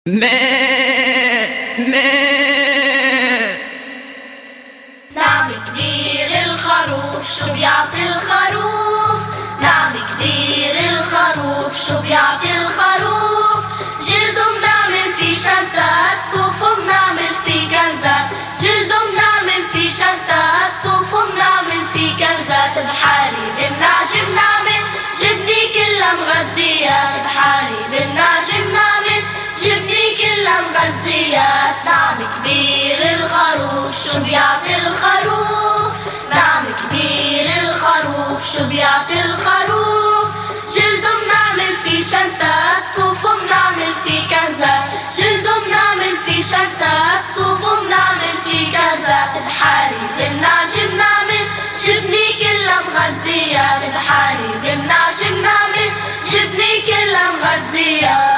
نعم كبير الخروف شو بيعطي الخروف؟ نعم كبير الخروف شو بيعطي الخروف؟ جلده بنعمل فيه شنطات، صوفه بنعمل فيه كنزات، جلده بنعمل فيه شنطات، صوفه بنعمل فيه كنزات، بحالي بالنعجة بنعمل جبني كلها مغذيات، بحالي بالنعجة بنعمل جبني كلها مغذيات. نعم كبير الخروف شو بيعطي الخروف؟ نعم كبير الخروف شو بيعطي الخروف؟ جلده بنعمل فيه شنطات، صوفه بنعمل فيه كنزات، جلده بنعمل فيه شنطات، صوفه بنعمل فيه كنزات، بحالي بالنعجة بنعمل جبني كلها مغذيات، بحالي بالنعجة بنعمل جبني كلها مغذيات.